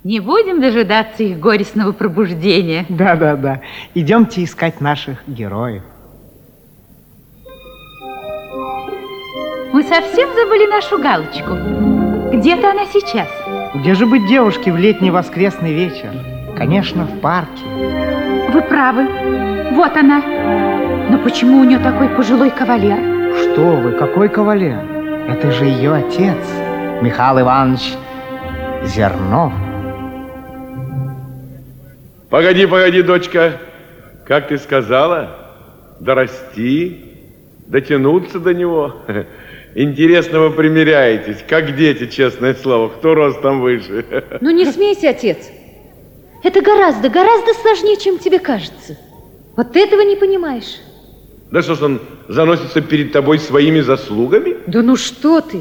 Не будем дожидаться их горестного пробуждения. Да. Идемте искать наших героев. Мы совсем забыли нашу Галочку. Где-то она сейчас. Где же быть девушке в летний воскресный вечер? Конечно, в парке. Вы правы. Вот она. Но почему у нее такой пожилой кавалер? Что вы, какой кавалер? Это же ее отец, Михаил Иванович Зернов. Погоди, дочка. Как ты сказала, дорасти, дотянуться до него. Интересно, вы примеряетесь, как дети, честное слово. Кто ростом выше? Ну не смейся, отец. Это гораздо сложнее, чем тебе кажется. Вот ты этого не понимаешь. Да что ж он заносится перед тобой своими заслугами? Да ну что ты?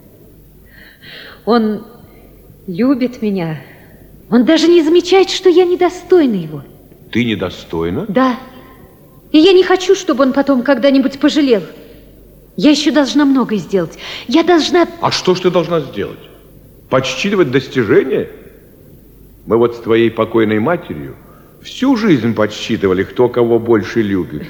Он любит меня. Он даже не замечает, что я недостойна его. Ты недостойна? Да. И я не хочу, чтобы он потом когда-нибудь пожалел. Я еще должна многое сделать. Я должна... А что ж ты должна сделать? Подсчитывать достижения? Мы вот с твоей покойной матерью всю жизнь подсчитывали, кто кого больше любит.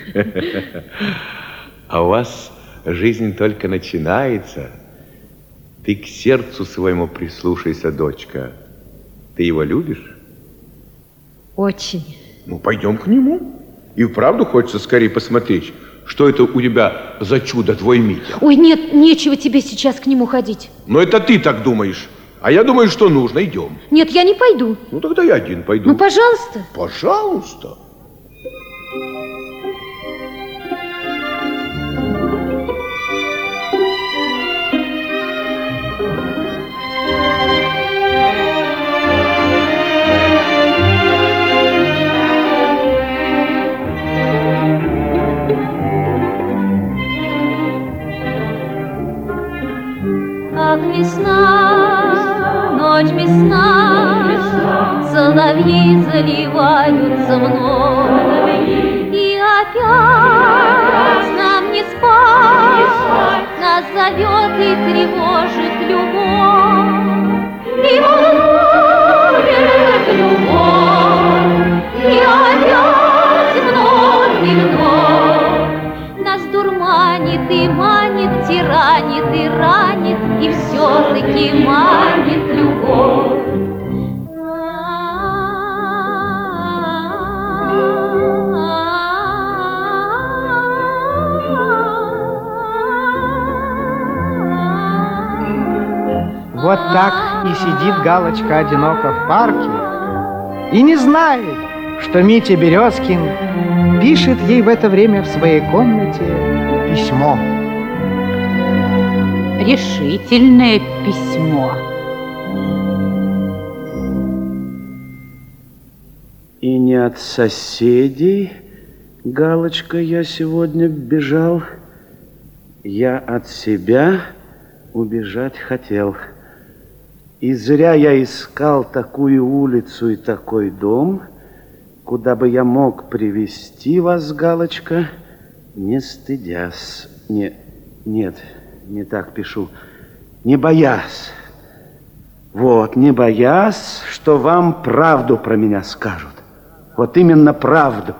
А у вас жизнь только начинается. Ты к сердцу своему прислушайся, дочка. Ты его любишь? Очень. Ну, пойдем к нему. И вправду хочется скорее посмотреть, что это у тебя за чудо, твой Митя. Ой, нет, нечего тебе сейчас к нему ходить. Но это ты так думаешь. А я думаю, что нужно. Идем. Нет, я не пойду. Ну, тогда я один пойду. Ну, пожалуйста. Пожалуйста. Ах, весна, ночь весна, соловьи заливаются мной. И опять нам не спать, нас зовет и тревожит любовь. И волнует любовь, и опять вновь и вновь нас дурманит и манит, тиранит и ранит, и все-таки манит любовь. Вот так и сидит Галочка одиноко в парке и не знает, что Митя Березкин пишет ей в это время в своей комнате письмо. Решительное письмо. И не от соседей, Галочка, я сегодня бежал, я от себя убежать хотел. И зря я искал такую улицу и такой дом, куда бы я мог привести вас, Галочка, не стыдясь. Нет, не так пишу. Не боясь. Вот, не боясь, что вам правду про меня скажут. Вот именно правду.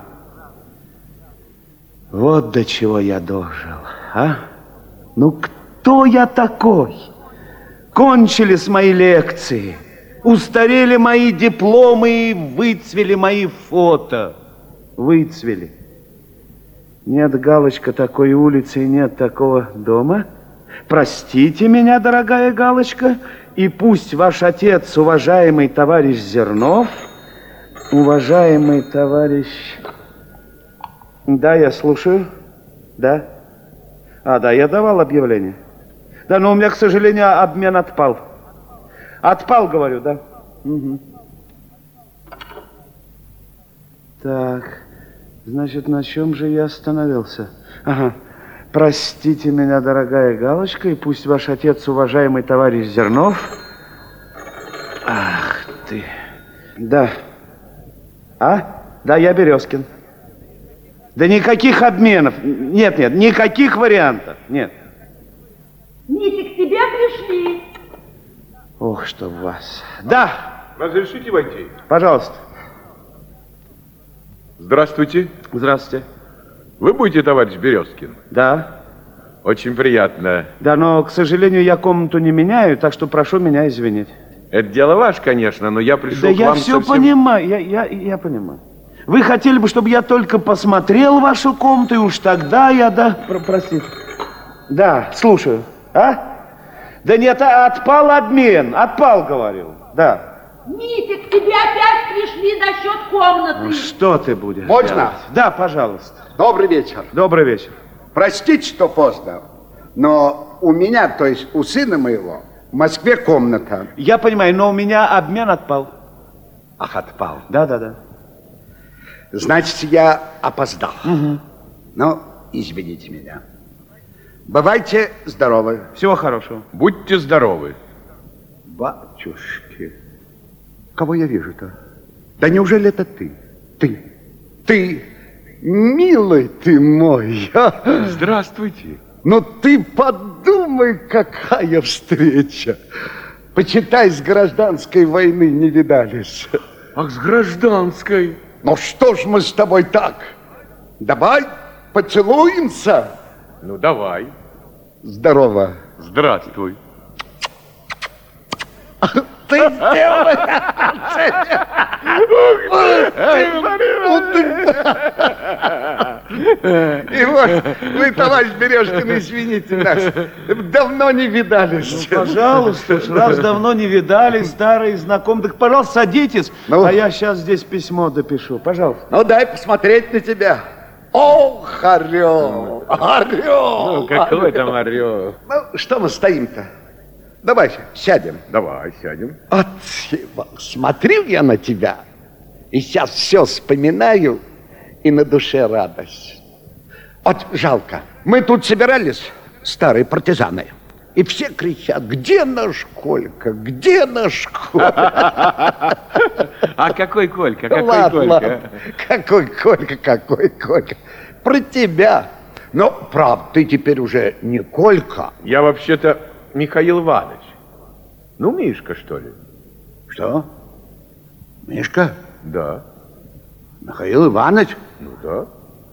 Вот до чего я дожил, а? Ну, кто я такой? Кончились мои лекции, устарели мои дипломы, выцвели мои фото. Выцвели. Нет, Галочка, такой улицы и нет такого дома. Простите меня, дорогая Галочка, и пусть ваш отец, уважаемый товарищ Зернов, уважаемый товарищ... Да, я слушаю. Да. Да, я давал объявление. Да, но у меня, к сожалению, обмен отпал. Отпал, говорю, да. Угу. Так, значит, на чем же я остановился? Ага. Простите меня, дорогая Галочка, и пусть ваш отец, уважаемый товарищ Зернов... Ах ты... Да. Да, я Березкин. Да никаких обменов. Нет, никаких вариантов. Нет. Митя, к тебе пришли. Ох, что вас. Да, Разрешите войти? Пожалуйста. Здравствуйте. Здравствуйте. Вы будете товарищ Березкин? Да. Очень приятно. Да, но, к сожалению, я комнату не меняю, так что прошу меня извинить. Это дело ваше, конечно, но я пришел Да к я вам все совсем... понимаю, я понимаю. Вы хотели бы, чтобы я только посмотрел вашу комнату, и уж тогда я, да, простите. Да, слушаю. А? Да нет, отпал обмен, отпал, говорю, да. Митя, к тебе опять пришли насчет комнаты. Ну, что ты будешь Можно? делать? Да, пожалуйста. Добрый вечер. Добрый вечер. Простите, что поздно, но у меня, то есть у сына моего, в Москве комната. Я понимаю, но у меня обмен отпал. Ах, отпал. Да. Значит, я опоздал. Ну, извините меня. Бывайте здоровы. Всего хорошего. Будьте здоровы. Батюшки, кого я вижу-то? Да неужели это ты? Ты, милый ты мой. Здравствуйте. Ну ты подумай, какая встреча. Почитай, с гражданской войны не видались. Ах, с гражданской. Ну что ж мы с тобой так? Давай поцелуемся. Ну, давай. Здорово. Здравствуй. Ты сделал. И вот вы, товарищ Березкин, извините нас, давно не видались. Пожалуйста, раз давно не видались, старые знакомые. Так, пожалуйста, садитесь, Ну? а я сейчас здесь письмо допишу. Пожалуйста. Ну, дай посмотреть на тебя. Ох, орел, орел. Ну, какой там орел. Ну, что мы стоим-то? Давай сядем. Давай, сядем. Вот, смотрю я на тебя, и сейчас все вспоминаю, и на душе радость. Вот жалко. Мы тут собирались, старые партизаны, и все кричат: где наш Колька, где наш Колька? А какой Колька, Ну, ладно. Какой Колька? Про тебя. Но, правда, ты теперь уже не Колька. Я вообще-то Михаил Иванович. Ну, Мишка, что ли? Что? Мишка? Да. Михаил Иванович? Ну, да.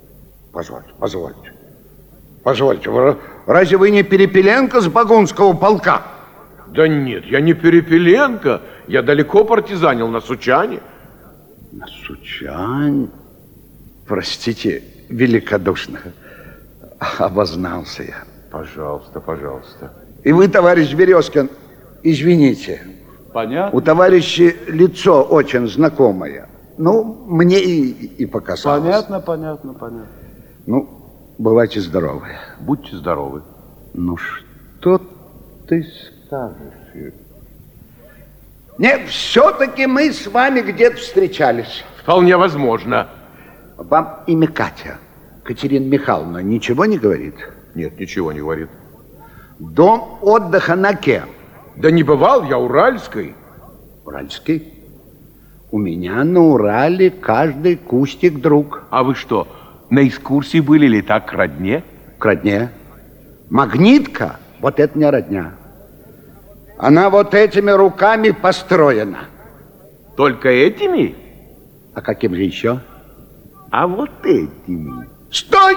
Позвольте, разве вы не Перепеленко с Багунского полка? Да нет, я не Перепеленко. Я далеко партизанил на Сучане. На Сучань? Простите, великодушно. Обознался я. Пожалуйста, пожалуйста. И вы, товарищ Березкин, извините. Понятно? У товарища лицо очень знакомое. Ну, мне и показалось. Понятно. Ну, бывайте здоровы. Будьте здоровы. Ну, что ты скажешь? Нет, все-таки мы с вами где-то встречались. Вполне возможно. Вам имя Катя, Катерина Михайловна, ничего не говорит? Нет, ничего не говорит. Дом отдыха на кем? Да не бывал я Уральской. Уральский? У меня на Урале каждый кустик друг. А вы что, на экскурсии были ли так к родне? К родне. Магнитка, вот это не родня. Она вот этими руками построена. Только этими? А каким же еще? А вот этими. Стой!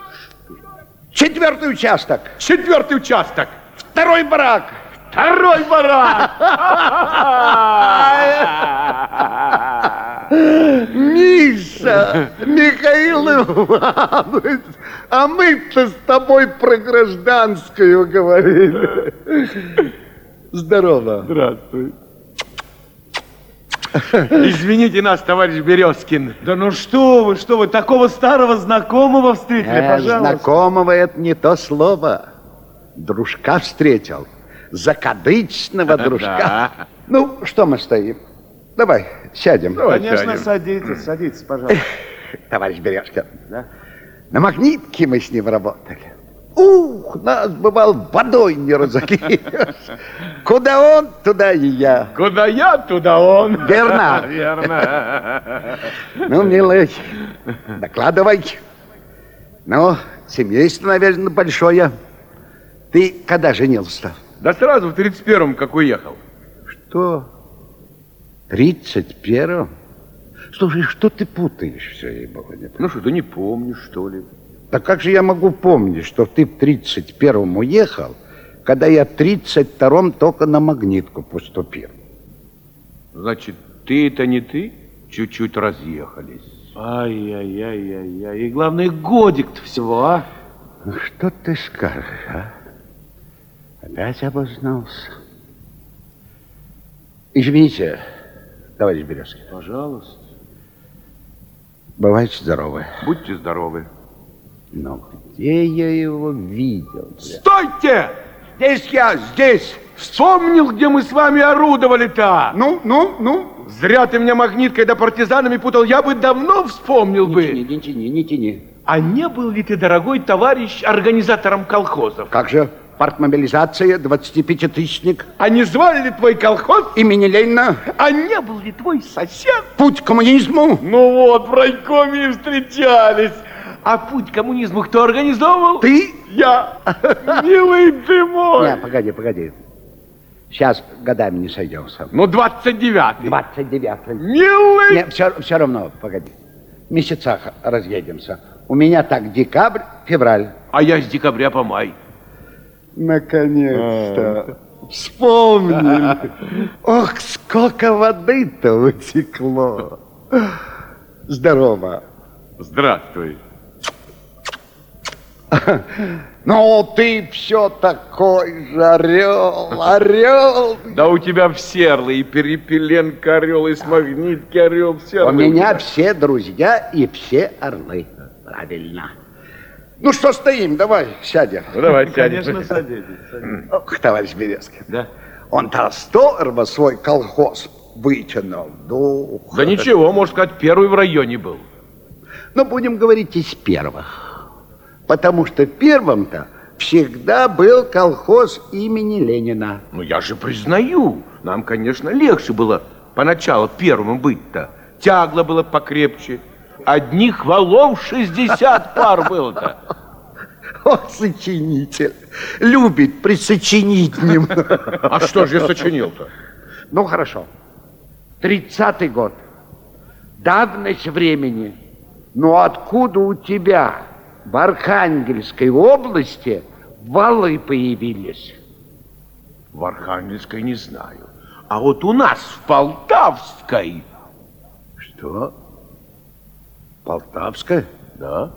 4-й участок. 4-й участок. 2-й барак. 2-й барак. Миша, Михаил Иванович, а мы-то с тобой про гражданскую говорили. Здорово. Здравствуй. Извините нас, товарищ Березкин. Да ну что вы, такого старого знакомого встретили, пожалуйста. Знакомого это не то слово. Дружка встретил. Закадычного дружка. Да. Ну, что мы стоим? Давай, сядем. Давай. Конечно, сядем. садитесь, пожалуйста. Товарищ Березкин, Да? на магнитке мы с ним работали. Ух, нас, бывал, водой не разогреешь. Куда он, туда и я. Куда я, туда он. Верно. Верно. Ну, милый, докладывай. Ну, семейство, наверное, большое. Ты когда женился? Да сразу в 31-м, как уехал. Что? 31-м? Слушай, что ты путаешь все, ей-богу, не понимаю. Ну что, да не помнишь, что ли? Да как же я могу помнить, что ты в 31-м уехал, когда я в 32-м только на Магнитку поступил? Значит, ты это не ты? Чуть-чуть разъехались. Ай-яй-яй-яй-яй. И главное, годик-то всего, а? Ну, что ты скажешь, а? Опять обознался. Извините, товарищ Березкин. Пожалуйста. Бывайте здоровы. Будьте здоровы. Но где я его видел? Бля? Стойте! Здесь я, здесь! Вспомнил, где мы с вами орудовали-то? Ну. Зря ты меня магниткой да партизанами путал. Я бы давно вспомнил бы. Не тяни. А не был ли ты, дорогой товарищ, организатором колхозов? Как же партмобилизация, 25-тысячник, А не звали ли твой колхоз? имени Ленина, А не был ли твой сосед? путь к коммунизму? Ну вот, в райкоме и встречались. А путь к коммунизму кто организовывал? Ты? Я. Милый ты мой. Не, погоди. Сейчас годами не сойдемся. Ну, 29-й. 29-й. Милый. Не, все равно, погоди. В месяцах разъедемся. У меня так декабрь, февраль. А я с декабря по май. Наконец-то. Вспомнили. Ох, сколько воды-то утекло. Здорово. Здравствуй. Ну, ты все такой же орел. Да у тебя все орлы, и Перепеленко орел, и с Магнитки орел, все У орлы. меня все друзья и все орлы. Правильно. Ну что стоим, давай сядем. Ну, давай, сядем. Конечно, садитесь. Ох, товарищ Березкин. Да? Он-то здорово свой колхоз вытянул. Дух. Да ничего, можно сказать, первый в районе был. Но будем говорить из первых. Потому что первым-то всегда был колхоз имени Ленина. Ну, я же признаю, нам, конечно, легче было поначалу первым быть-то. Тягло было покрепче. Одних валов 60 пар было-то. О, сочинитель. Любит присочинить немного. А что же я сочинил-то? Ну, хорошо. 30-й год. Давность времени. Но откуда у тебя в Архангельской области валы появились? В Архангельской не знаю. А вот у нас в Полтавской. Что? Полтавская? Да?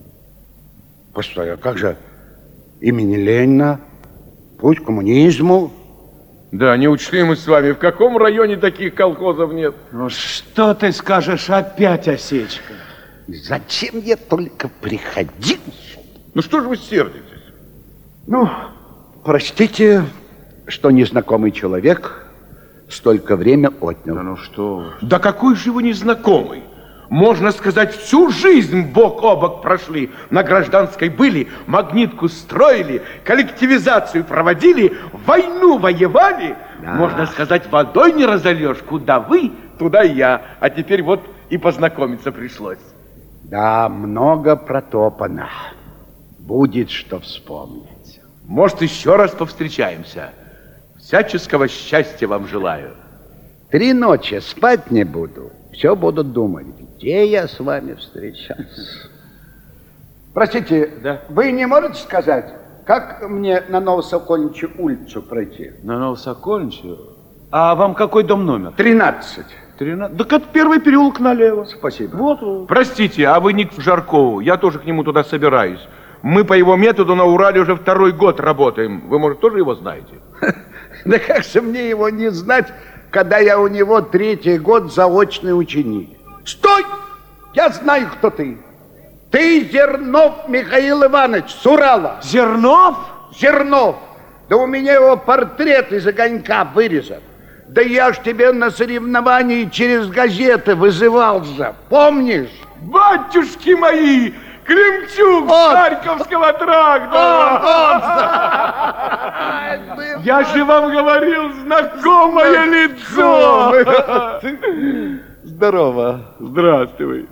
Постой, а как же имени Ленина, путь к коммунизму? Да, не учли мы с вами, в каком районе таких колхозов нет. Ну что ты скажешь опять, Осечка? Зачем я только приходил? Ну что же вы сердитесь? Ну, простите, что незнакомый человек столько время отнял. Да ну что вы. Да какой же вы незнакомый? Можно сказать, всю жизнь бок о бок прошли. На гражданской были, магнитку строили, коллективизацию проводили, войну воевали. Да. Можно сказать, водой не разольешь. Куда вы, туда и я. А теперь вот и познакомиться пришлось. Да, много протопано. Будет что вспомнить. Может, еще раз повстречаемся. Всяческого счастья вам желаю. 3 ночи спать не буду. Все буду думать, где я с вами встречался. Простите, Да. вы не можете сказать, как мне на Новосокольничью улицу пройти? На Новосокольничью? А вам какой дом номер? 13. 13? Так это первый переулок налево. Спасибо. Вот. Простите, а вы не к Жаркову? Я тоже к нему туда собираюсь. Мы по его методу на Урале уже 2-й год работаем. Вы, может, тоже его знаете? Да как же мне его не знать, когда я у него 3-й год заочный ученик? Стой! Я знаю, кто ты. Ты Зернов Михаил Иванович с Урала. Зернов? Зернов. Да у меня его портрет из огонька вырезан. Да я ж тебе на соревновании через газеты вызывал же. Помнишь? Батюшки мои! Кремчук Вот. Харьковского тракта! Я же вам говорил, знакомое лицо! Здорово. Здравствуй.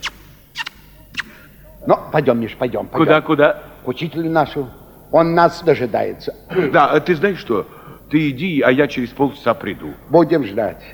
Ну, пойдем, Миш, пойдем. Куда? К учителю нашу. Он нас дожидается. Да, ты знаешь что? Ты иди, а я через полчаса приду. Будем ждать.